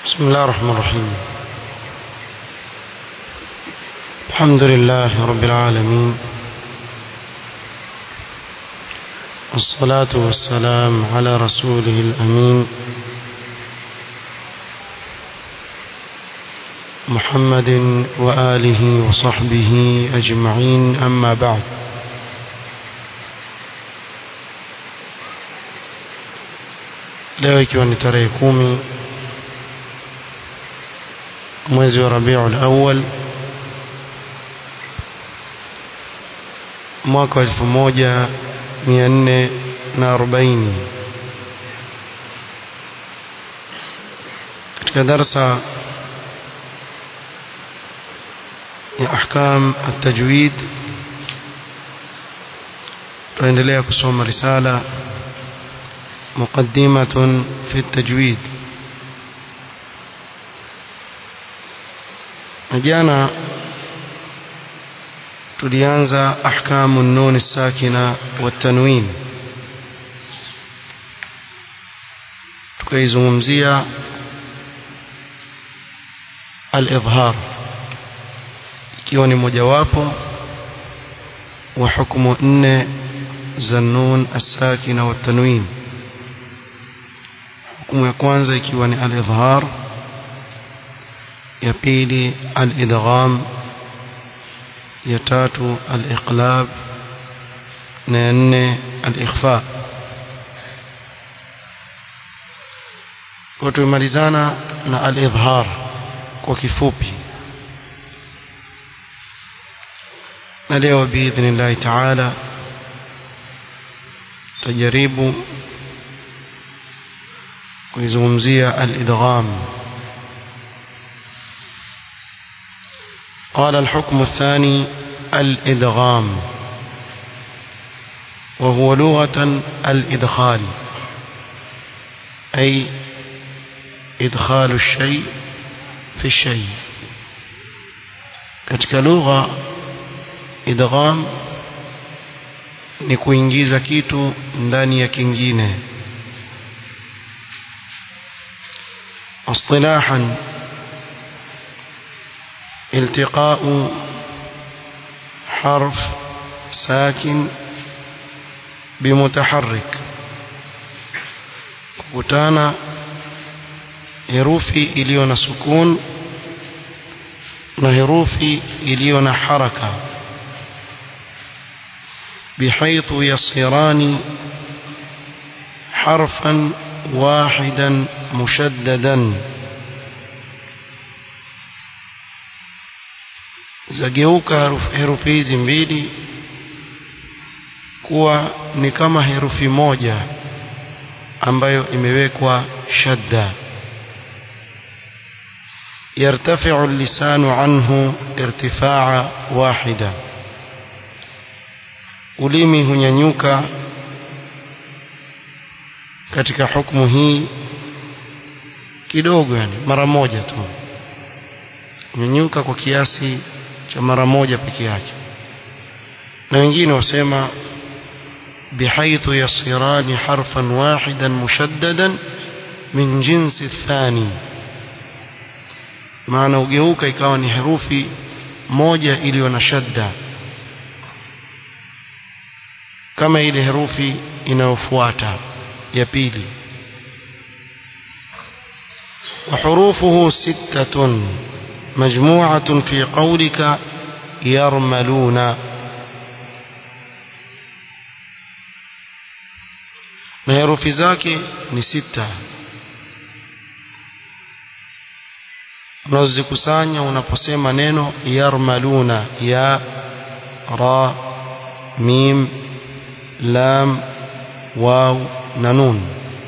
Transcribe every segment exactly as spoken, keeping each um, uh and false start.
بسم الله الرحمن الرحيم. الحمد لله رب العالمين، والصلاة والسلام على رسوله الأمين محمد وآله وصحبه أجمعين، أما بعد. leo ikiwa ni tarehe kumi mwezi wa Rabiul Awwal mwaka wa elfu moja mia nne na arobaini, katika darasa ya ahkam at-tajwid tunaendelea kusoma risala مقدمة في التجويد. جانا tulianza أحكام النون الساكنة والتنوين، tukaizungumzia al-idhhar ikiwa ni mojawapo wa hukumu nne za nun as-sakina wa tanwin. Hukumu ya kwanza ikiwa ni al-idhhar, ya pili al-idgham, ya tatu al-iqlab, na ya nne al-ikhfa. Kwa tumalizana na al-idhhar kwa kifupi, na leo biidhnillahi ta'ala tajaribu kuizungumzia al-idgham. قال الحكم الثاني الإدغام، وهو لغة الإدخال، أي إدخال الشيء في الشيء. katika lugha idgham ni kuingiza kitu ndani ya kingine. اصطلاحا التقاء حرف ساكن بمتحرك، kukutana herufi iliyo na sukun na herufi iliyo na haraka, بحيث يصيران حرفا واحدا مشددا، zageuka herufi hizi mbili kuwa ni kama herufi moja ambayo imewekwa shadda. يرتفع اللسان عنه ارتفاع واحدا، ulimi hunyanyuka katika hukumu hii kidogo, yani mara moja tu, hunyanyuka kwa kiasi cha mara moja peke yake. Na wengine wasema bihaithu yasirani harfan wahidan mushaddadan min jinsi athani, maana ugeuka ikawa ni herufi moja iliyo na shadda kama ile herufi inayofuata ya pili. وحروفه ستة مجموعة في قولك يرملون، na herufi zake ni sita, unazozikusanya unaposema neno yarmaluna: ya, ra, mim, lam, waw na nun.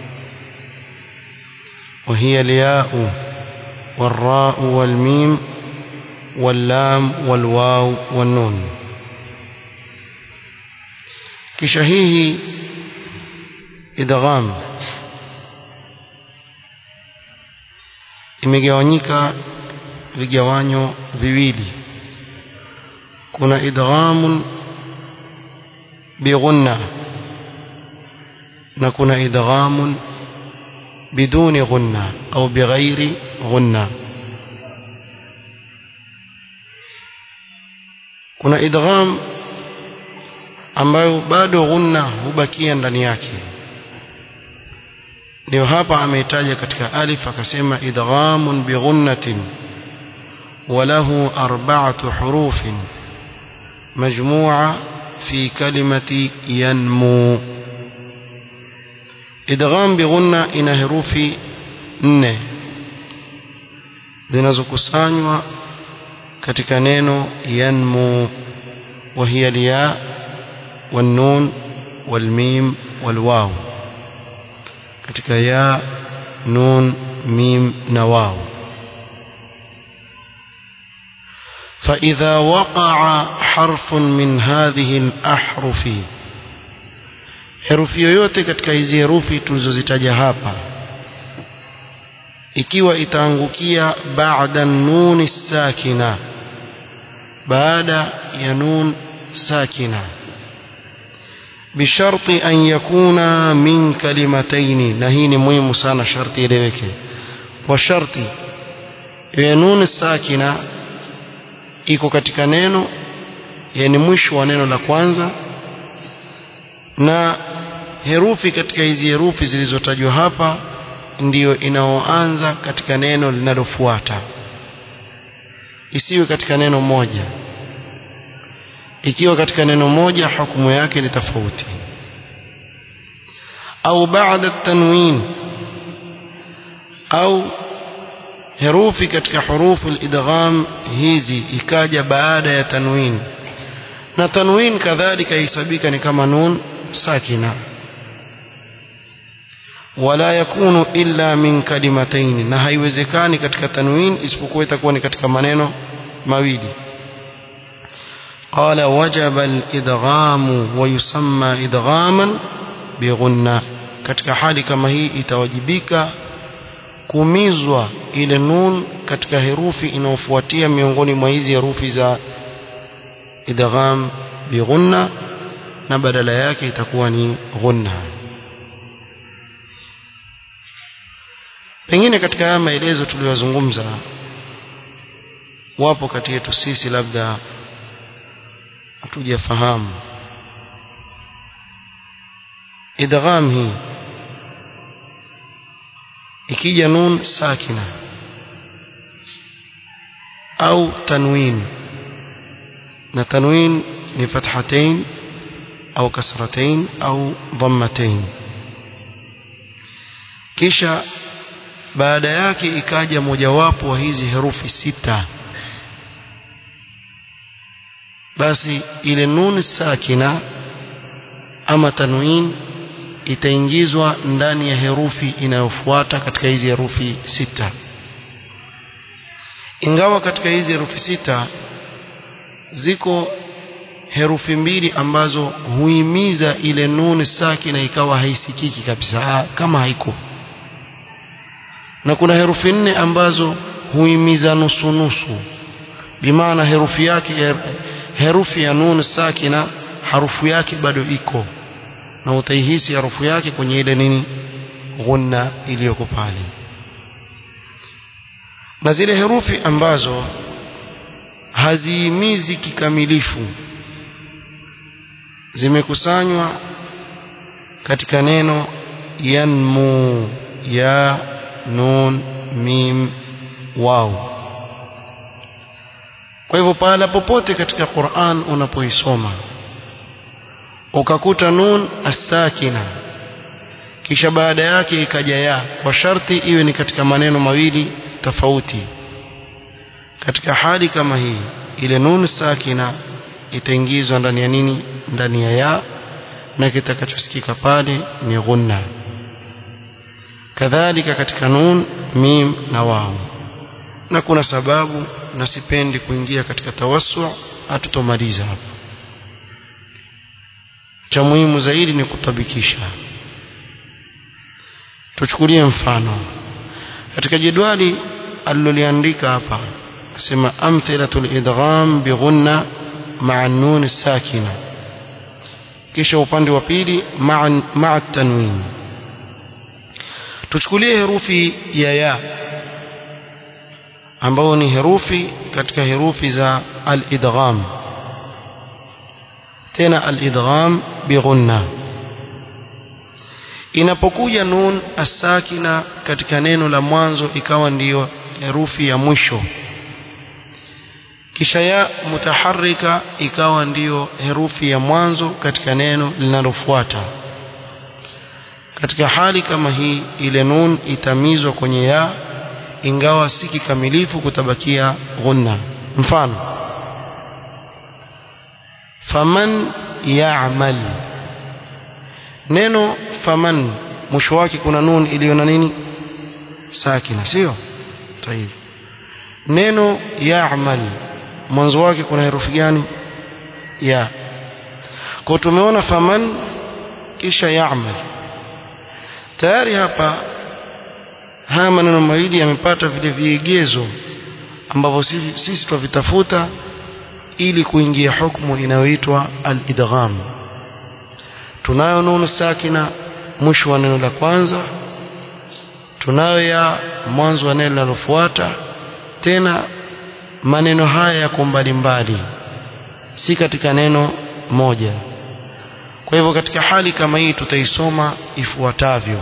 وهي الياء والراء والميم واللام والواو والنون. kisha hii idgham imegawanyika vigawanyo viwili. kuna idghamun bighunna na kuna idghamun بدون غنة أو بغير ghunna. Kuna idgham ambayo bado ghunna hubakia ndani yake, ndio hapa ameitaja katika alif akasema idghamun bighunnatin walahu arba'atu hurufin majmu'a fi kalimati yanmu. Idgham bighunna ina herufi nne zinazokusanywa katika neno yanmu, wa hiya alya والنون والميم والواو. katika ya, nun, mim na waw. فإذا وقع حرف من هذه الأحرف, herufi yoyote katika hizi herufi tulizozitaja hapa ikiwa itaangukia baada nun sakina, baada ya nun sakina, بشرط أن يكون من كلمتين, na hii ni muhimu sana, sharti ileweke kwa sharti ya nun sakina iko katika neno, yani mwisho wa neno la kwanza, na herufi katika hizi herufi zilizotajwa hapa ndiyo inaoanza katika neno linalofuata, isiwe katika neno moja. Ikiwa katika neno moja hukumu yake ni tofauti. Au baada tanwin, au herufi katika hurufu al-idgham hizi ikaja baada ya tanwin, na tanwin kadhalika ihesabika ni kama nun sakina. Wala yakunu illa min kalimatayn, na haiwezekani katika tanwin isipokuwa itakuwa ni katika maneno mawili. قال وجب الإدغام ويسمى إدغاما بغنة. katika hali kama hii itawajibika kumizwa ile nun katika herufi inayofuatia miongoni mwa hizi herufi za idgham bighunna, na badala yake itakuwa ni ghunna. Pengine katika haya maelezo tuliyozungumza, wapo kati yetu sisi labda hatujafahamu idgham hii. Ikija nun sakina au tanwin, na tanwin ni fathatain au kasratain au dhammatain, kisha baada yake ikaja mojawapo wa hizi herufi sita, basi ile nun sakina ama tanwin itaingizwa ndani ya herufi inayofuata katika hizi herufi sita. Ingawa katika hizi herufi sita ziko herufi mbili ambazo huimiza ile nun sakina ikawa haisikiki kabisa kama haiko, na kuna herufi nne ambazo huimiza nusu nusu, bimaana herufi yake herufi ya nun sakina harufu yake bado iko, na utaihisi harufu yake kwenye ile nini ghunna iliyoko pale. Na zile herufi ambazo haziimizi kikamilifu zimekusanywa katika neno yanmu, ya, nun, mim, waw. Kwa hivyo pala popote katika Qur'an unapoisoma ukakuta nun as-sakina kisha baada yake ikaja ya, kwa sharti iwe ni katika maneno mawili tofauti, katika hali kama hii ile nun sakina itaingizwa ndani ya nini? Ndani ya ya, na kitakachosikika pale ni ghunna. Kadhalika katika nun, mim na waw. Na kuna sababu, na sipendi kuingia katika tawassu, hatutomaliza hapo. Cha muhimu zaidi ni kutabikisha. Tuchukulie mfano katika jedwali aliloliandika hapa, asema amthilatul idgham bighunna ma'a an-nun as-sakina, kisha upande wa pili ma'a ma'a at-tanwin. Tuchukulie herufi ya ya ambao ni herufi katika herufi za al-idgham, tena al-idgham bighunna. Inapokuja nun as-sakina katika neno la mwanzo ikawa ndiyo herufi ya mwisho, kisha ya mutaharrika ikawa ndiyo herufi ya mwanzo katika neno linalofuata, katika hali kama hii ile nun itamizwa kwenye ya, ingawa si kikamilifu, kutabakia ghunna. Mfano, faman ya'mal, neno faman mwisho wake kuna nun iliyo na nini? Sakina, sio? Tayeb. Neno ya'mal mwanzo wake kuna herufi gani? Ya. Kwa tumeona faman kisha ya'mal. Tayari hapa haya maneno mawili yamepata vile vigezo ambavyo sisi tutavitafuta ili kuingia hukumu inayoitwa al-idgham. Tunayo nun sakina mwisho wa neno la kwanza, tunayo ya mwanzo wa neno linalofuata, tena maneno haya yako mbalimbali, si katika neno moja. Kwa hivyo katika hali kama hii tutaisoma ifuatavyo.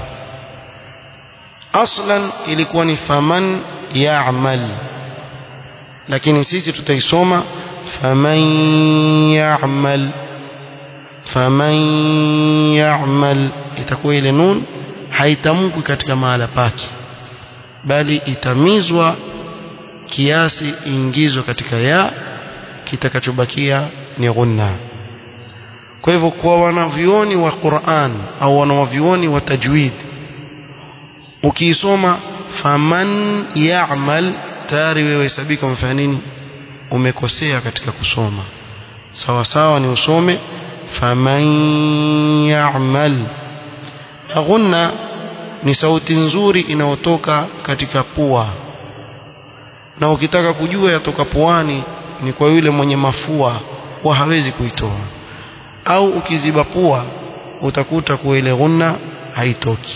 Aslan ilikuwa ni faman ya'mal, lakini sisi tutaisoma faman ya'mal, faman ya'mal. Itakuwa ile nun haitamkwi katika mahala pake, bali itamizwa kiasi ingizwe katika ya, kitakachobakia ni ghunna. Kwa hivyo kwa wanavyuoni wa Qur'an au wanavyuoni wa tajwid, ukiisoma faman ya'mal tayari wewe hesabika umefanya nini? Umekosea katika kusoma. Sawa sawa ni usome faman ya'mal. Na ghunna ni sauti nzuri inayotoka katika pua, na ukitaka kujua yatoka puani ni kwa yule mwenye mafua wa hawezi kuitoa, au ukiziba pua utakuta kwa ile ghunna haitoki.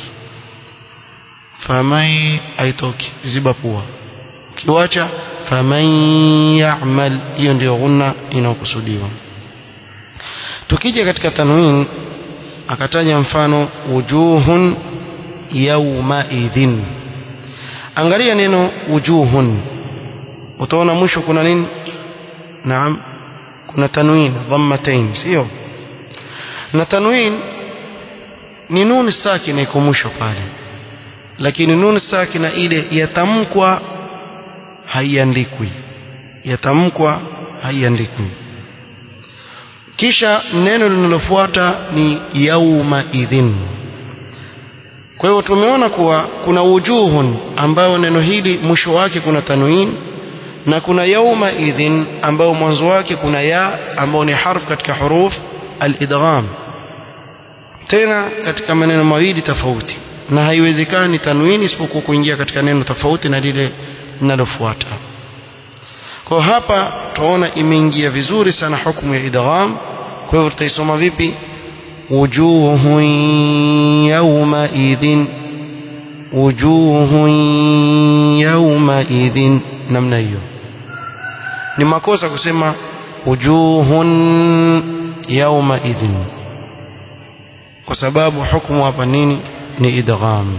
Faman haitoki, ziba pua. Ukiwacha faman ya'mal, hiyo ndio ghunna inayokusudiwa. Tukija katika tanwin, akataja mfano wujuhun yawma idhin. Angalia neno wujuhun, utaona mwisho kuna nini? Naam, kuna tanwin dhammatain, sio? Na tanwin ni nun sakina iko mwisho pale, lakini nun sakina ile yatamkwa haiandikwi, yatamkwa haiandikwi. Kisha neno linalofuata ni yauma idhin. Kwa hiyo tumeona kuwa kuna wujuhun ambao neno hili mwisho wake kuna tanwin, na kuna yauma idhin ambao mwanzo wake kuna ya, ambao ni harf katika huruf al-idgham, tena katika maneno mawili tofauti, na haiwezekani tanwini isipokuwa kuingia katika neno tofauti na lile linalofuata. Kwa hapa tunaona imeingia vizuri sana hukumu ya idgham. Kwa hivyo tutaisoma vipi? Wujuhun yawma idhin, wujuhun yawma idhin, namna hiyo. Ni makosa kusema wujuhun yawma idhin, kwa sababu hukumu hapa nini? Ni idgham.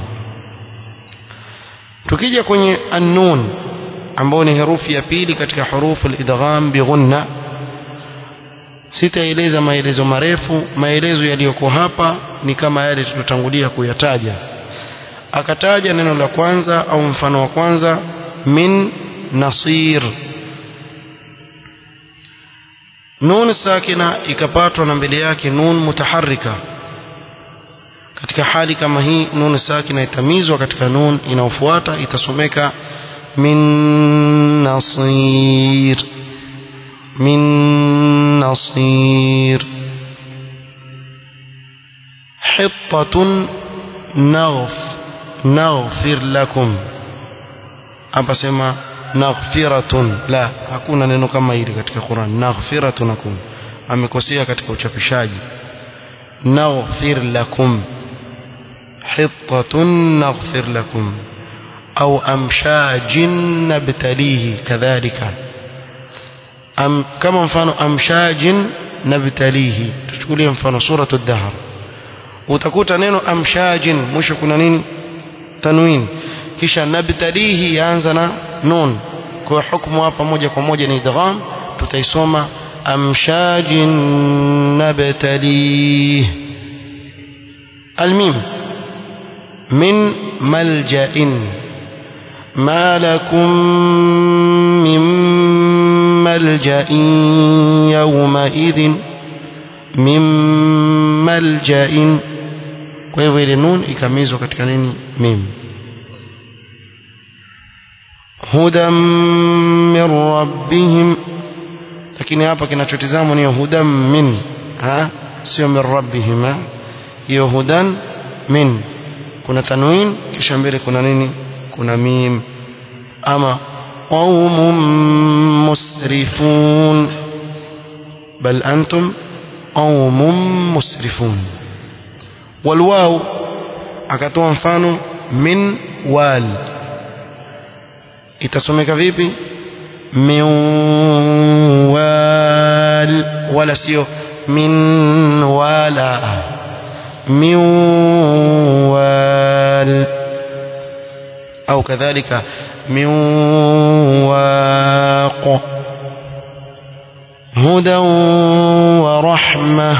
Tukija kwenye an-nun ambao ni herufi ya pili katika hurufu al-idgham bighunna, sitaeleza maelezo marefu. Maelezo yaliyoko hapa ni kama yale tulotangulia kuyataja. Akataja neno la kwanza au mfano wa kwanza, min nasir. Nun sakina ikapatwa na mbele yake nun mutaharrika. Katika hali kama hii nun sakina itamizwa katika nun inayofuata, itasomeka min nasir, min nasir. Hittatun naghf, naghfir lakum. Hapa sema naghfiratun, la, hakuna neno kama hili katika Qur'an. Naghfiratun lakum, amekosea katika uchapishaji. Naghfir lakum, hittatun naghfir lakum. au amshajin nabtalihi kadhalika. Am, kama mfano amshajin nabtalihi, tuchukulie mfano suratul Dahr, utakuta neno amshajin mwisho kuna nini? Tanwin. Kisha nabtalihi yaanza na nun. Kwa hukumu hapa moja kwa moja ni idgham, tutaisoma amshajin nabtalihi. الميم من ملجأ ما لكم من ملجأ يومئذ من ملجأ. kwa hivyo ile nun ikamizwa katika nini? Mim. hudam min rabbihim, lakini hapa kinachotizamwa ni hudam min, ha sio min rabbihim. ha hiyo hudan min kuna tanwin kisha mbele kuna nini? Kuna mim. ama qaumun musrifun bal antum qaumun musrifun. walwaw akatoa mfano min wal, itasomeka vipi? min wal, wala sio min wala. من وال أو كذلك من واق. هدى ورحمة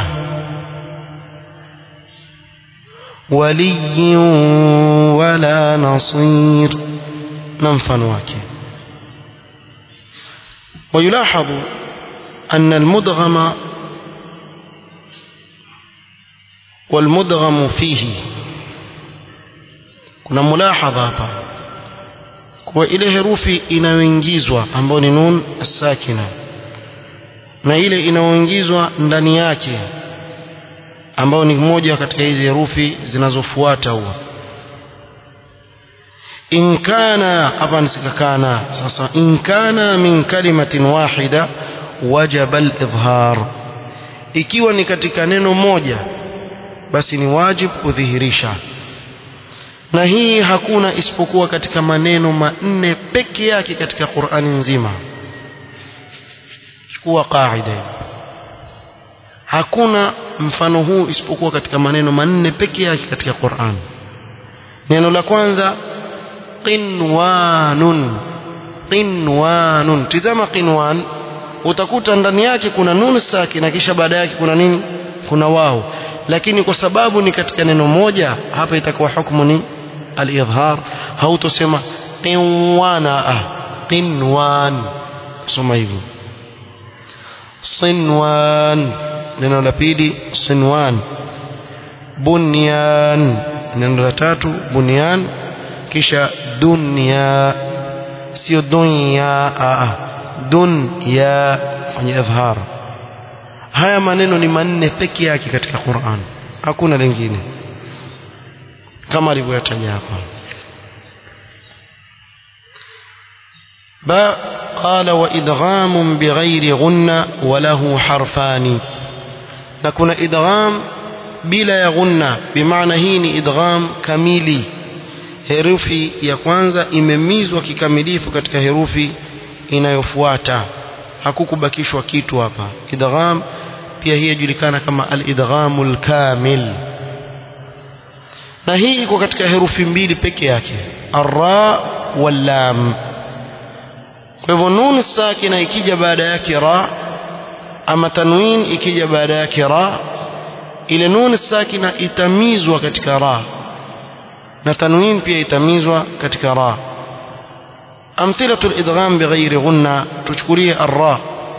ولي ولا نصير. ننفن واكي. ويلاحظ أن المدغم والمدغم فيه, kuna mulahadha hapa kwa ile herufi inayoingizwa ambayo ni nun as-sakina na ile inayoingizwa ndani yake ambayo ni moja katika hizi herufi zinazofuata huwa in kana, hapa nisikakana sasa, in kana min kalimatin wahida wajaba al-idhhar, ikiwa ni katika neno moja basi ni wajib kudhihirisha. Na hii hakuna isipokuwa katika maneno manne peke yake katika Qur'ani nzima. Chukua kaida, hakuna mfano huu isipokuwa katika maneno manne peke yake katika Qur'an. Neno la kwanza qinwanun. Qinwanun, tizama qinwan, utakuta ndani yake kuna nun sakina kisha baada yake kuna nini? Kuna wao. Lakini kwa sababu ni katika neno moja, hapa itakuwa hukumu ni al-idhhar. Hautosema qinwana, ah qinwan, soma hivyo. sinwan, neno la pili sinwan. bunyan, neno la tatu bunyan. kisha dunya, sio dunya, ah dunya, fanya idhhar. Haya maneno ni manne pekee yake katika Qur'an, hakuna lingine kama alivyotaja hapa. ba qala wa idgham bighairi ghunna wa lahu harfani, na kuna idgham bila ya ghunna, bimaana hii ni idgham kamili. Herufi ya kwanza imemizwa kikamilifu katika herufi inayofuata, hakukubakishwa kitu hapa. Idgham pia hii inajulikana kama al-idghamul kamil, na hii iko katika herufi mbili peke yake, ar-ra wal lam. Kwa hivyo nun sakina ikija baada yake ra, ama tanwin ikija baada yake ra, ile nun sakina itamizwa katika ra na tanwin pia itamizwa katika ra. amthilatu al-idgham bighairi ghunna, tuchukulie ar-ra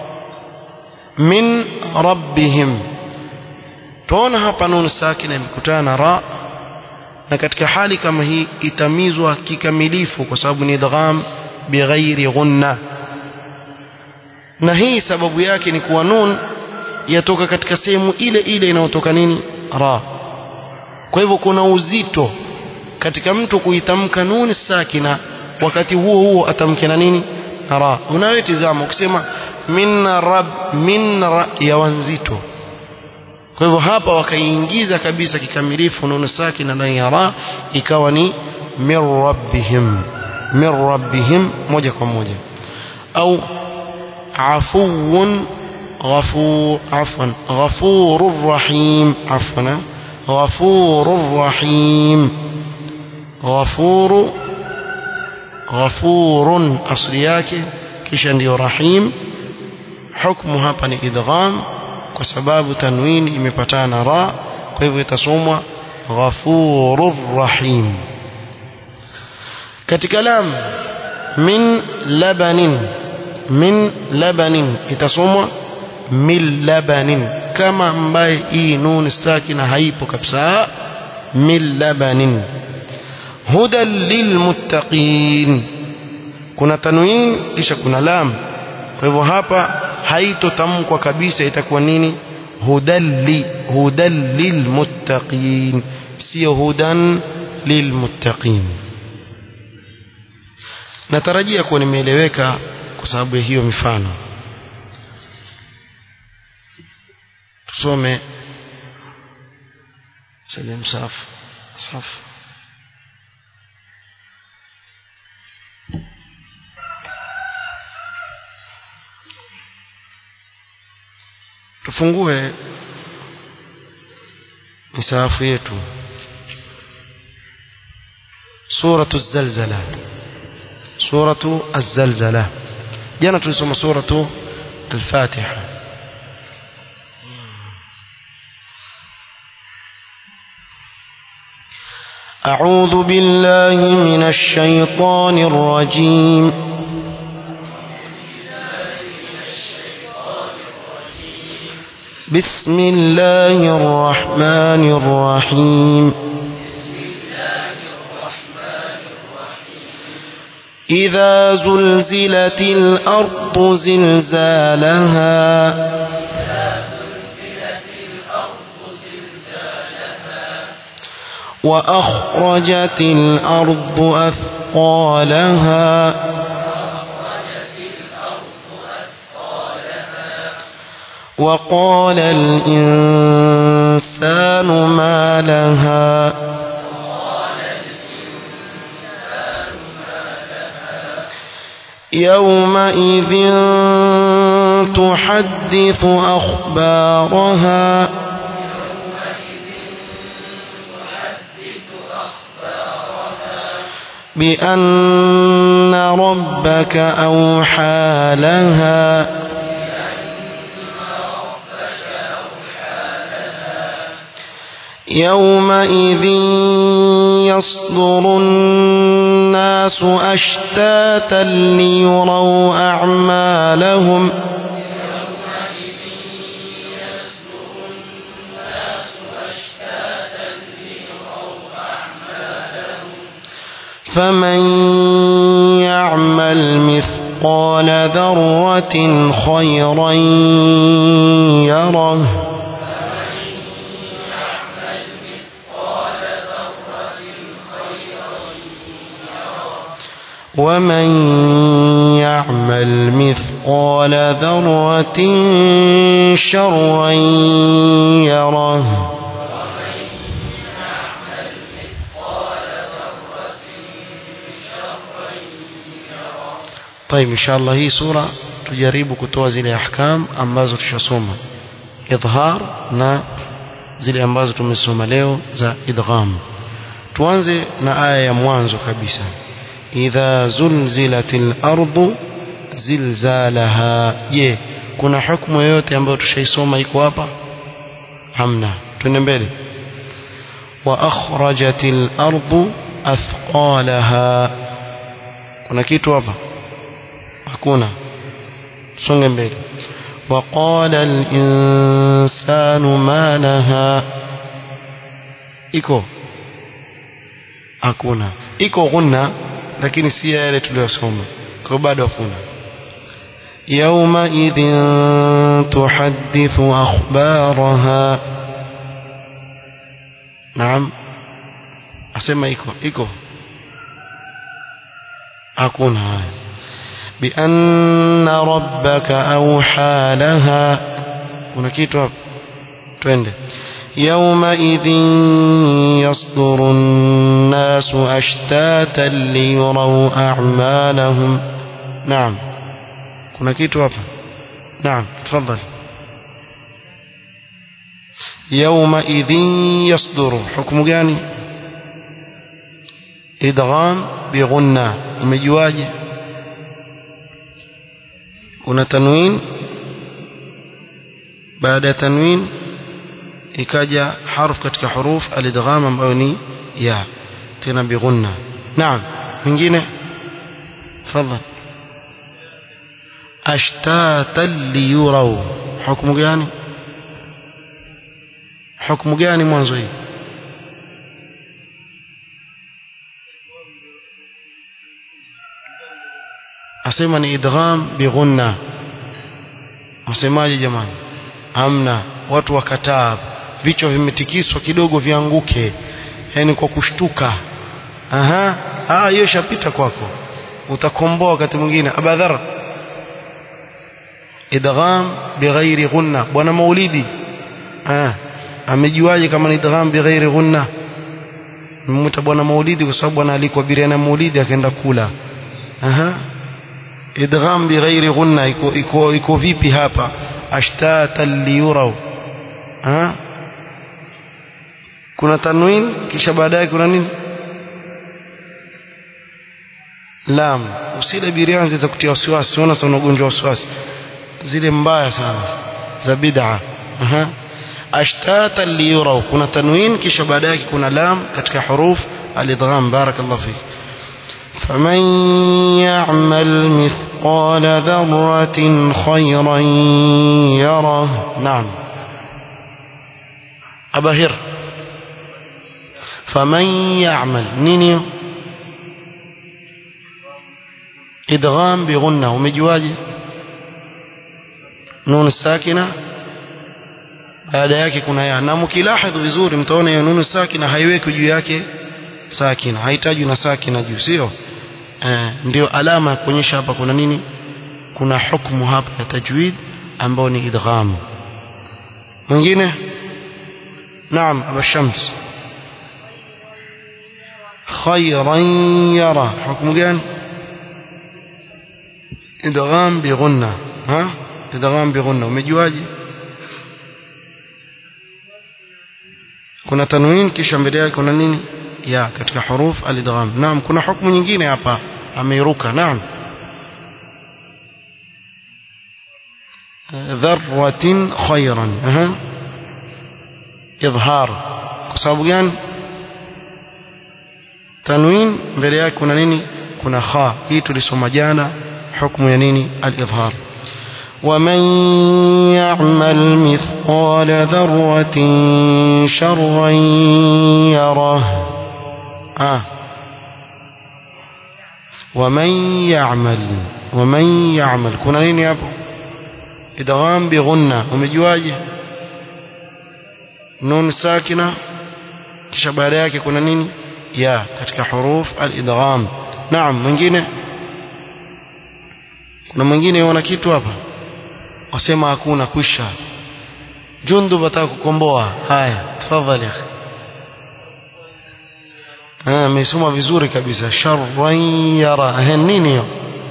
min rabbihim, tuona hapa nun sakina imekutana na ra, na katika hali kama hii itamizwa kikamilifu kwa sababu ni idgham bighairi ghunna. Na hii sababu yake ni kuwa nun yatoka katika sehemu ile ile inayotoka nini? Ra. Kwa hivyo kuna uzito katika mtu kuitamka nun sakina wakati huo huo atamke na nini? Ra. Unawetizama ukisema min rab, min ra, ya wanzito. Kwa hivyo hapa wakaingiza kabisa kikamilifu nun sakina ndani ya ra, ikawa ni min rabbihim. min rabbihim moja kwa moja au afuwun ghafur afwan ghafurur rahim afwan ghafurur rahim ghafuru ghafurun asli yake kisha ndio rahim hukumu hapa ni idgham kwa sababu tanwini imepatana ra kwa hivyo itasomwa ghafurur rahim katika lam min labanin min labanin itasomwa min labanin kama ambaye hii nun sakina haipo kabisa min labanin hudan lilmuttaqin kuna tanwin kisha kuna lam kwa hivyo hapa haitotamkwa kabisa itakuwa nini hudalli hudan lilmuttaqin sio hudan lilmuttaqin natarajia kuwa nimeeleweka kwa sababu ya hiyo mifano tusome salim safu safu tufungue misafu yetu suratu az-zalzala suratu az-zalzala jana tulisoma suratu al-fatiha a'udhu billahi minash shaitanir rajim بسم الله الرحمن الرحيم إذا زلزلت الأرض زلزالها وأخرجت الأرض أثقالها وقال الإنسان ما لها يومئذ تحدث أخبارها بأن ربك أوحى لها يومئذ يصدر الناس أشتاتا ليروا أعمالهم فمن يعمل مثقال ذرة خيرا يره ومن يعمل مثقال ذرة شرا يره طيب إن شاء الله هي سورة تجرب kutoa zile ahkam ambazo tushasoma idhhar na zile ambazo tumesoma leo za idgham tuanze na aya ya mwanzo kabisa idha zulzilatil ardu zilzalaha je kuna hukumu yoyote ambayo tushaisoma iko hapa hamna twende mbele wa akhrajatil ardu athqalaha kuna kitu hapa hakuna songe mbele wa qala al insanu ma laha iko hakuna iko gunna lakini si yale tuliyosoma kwa bado hakuna yawma idhin tuhaddithu akhbaraha naam asema iko iko hakuna bi anna rabbaka awha laha kuna kitu hapo twende يومئذ يصدر الناس أشتاتا ليروا أعمالهم. نعم كنا كيتو hapa. نعم تفضل. يومئذ يصدر حكم gani؟ idgham bighunna. umejuaje? kuna tanwin, baada ya tanwin ikaja harf katika huruf al-idgham ambayo ni ya, tena bighunna. naam mwingine tafadhali. ashtatan liyuraw hukumu gani? hukumu gani mwanzo hii? asema ni idgham bighunna. msemaje jamani? hamna, watu wakataa, vichwa vimetikiswa kidogo vianguke, yani kwa kushtuka. aha ah hiyo shapita kwako, utakomboa wakati mwingine. abadhar idgham bighairi ghunna. bwana Maulidi ah amejuaje kama ni idgham bighairi ghunna? mmuta bwana Maulidi kwa sababu bwana alikuwa biriana Maulidi akaenda kula. aha idgham bighairi ghunna iko iko iko vipi hapa? ashtatan liyuraw. ah kuna tanwin kisha baadaye kuna nini? lam. usile biriani za kutia wasiwasi, unaona sana ugonjwa wasiwasi zile mbaya sana za bid'a. aha ashtatan liyuraw, kuna tanwin kisha baadaye kuna lam katika huruf al-idgham. barakallahu fik. فمن يعمل مثقال ذرة خيرا يره. نعم أبهر. فمن يعمل نينيو إدغام بغنة ومجواجه نون الساكنة baada yake kuna ya, na mkilahadhu vizuri mtaona ya nunu sakina haiweki juu yake sakina, haitaji na sakina juu, sio? Eh, ndio alama ya kuonyesha hapa kuna nini, kuna hukumu hapa ya tajwid ambao ni idgham. mwingine naam Aba Shams. khayran yara hukumu gani? idgham bi ghunna. ha idgham bi ghunna umejuaje? kuna tanwin kisha mbele yake kuna nini ya katika huruf al-idgham. naam kuna hukumu nyingine hapa ameiruka. naam dharratin khayran. aha idhhar. kwa sababu gani? tanwin mbele yake kuna nini? kuna kha. hii tulisoma jana hukumu ya nini? al-idhhar. ومن يعمل مثقال ذرة شرا يره. آه. ومن يعمل ومن يعمل كنا نين يا ابو ادغام بغنة umejuaje? nun sakina kisha baada yake kuna nini ya katika huruf al-idgham. naam mwingine kuna mwingine wana kitu hapa wasema hakuna kwisha. Jundu bataka kukomboa. haya tafadhali akhi. ah mesoma vizuri kabisa. sharran yara. eh nini hiyo?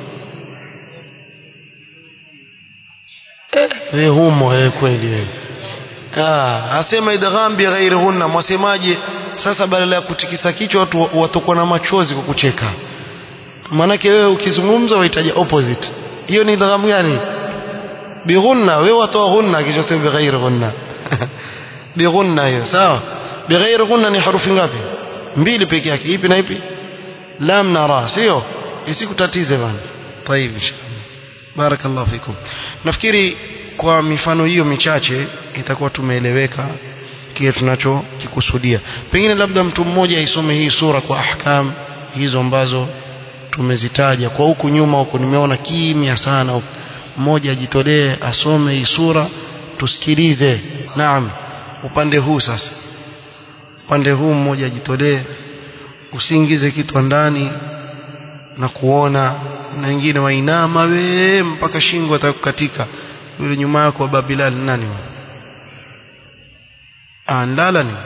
eh wewe humo wewe kweli wewe. ah asema idgham bi ghairi ghunna. mwasemaje sasa? badala ya kutikisa kichwa watu watokwa na machozi kwa kucheka, manake wewe ukizungumza wahitaji opposite. hiyo ni idgham gani? bighunna. wewe watoa ghunna kisha sema bighairi ghunna. bighunna hiyo sawa. bighairi ghunna ni harufi ngapi? mbili pekee yake. ipi na ipi? lam na ra, sio? isikutatize bana. طيب inshallah. barakallahu fikum. nafikiri kwa mifano hiyo michache itakuwa tumeeleweka kile tunachokikusudia. pengine labda mtu mmoja aisome hii sura kwa ahkam hizo ambazo tumezitaja. kwa huku nyuma huko nimeona kimya sana, mmoja ajitolee asome hii sura tusikilize. naam upande huu sasa, upande huu mmoja ajitolee, usiingize kitu ndani na kuona na wengine wainama we mpaka shingo atakukatika. yule nyuma yako wa Bilal nani? Andala ni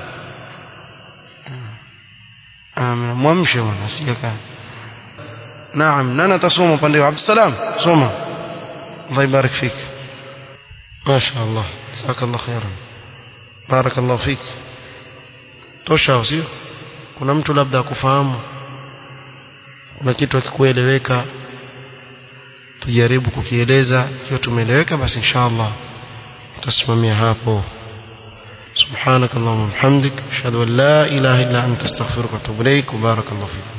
amna mwamshe wana sijaka. Naam, nana tasoma upande wa Abdussalam soma. Allah ibarik fik. ما شاء الله جزاك الله خيرا بارك الله فيك. tosha sio? Kuna mtu labda kufahamu kuna kitu akikueleweka tujaribu kukieleza, ikiwa tumeeleweka basi inshallah tutasimamia hapo. سبحانك اللهم وبحمدك اشهد ان لا اله الا انت استغفرك واتوب اليك وبارك الله فيك.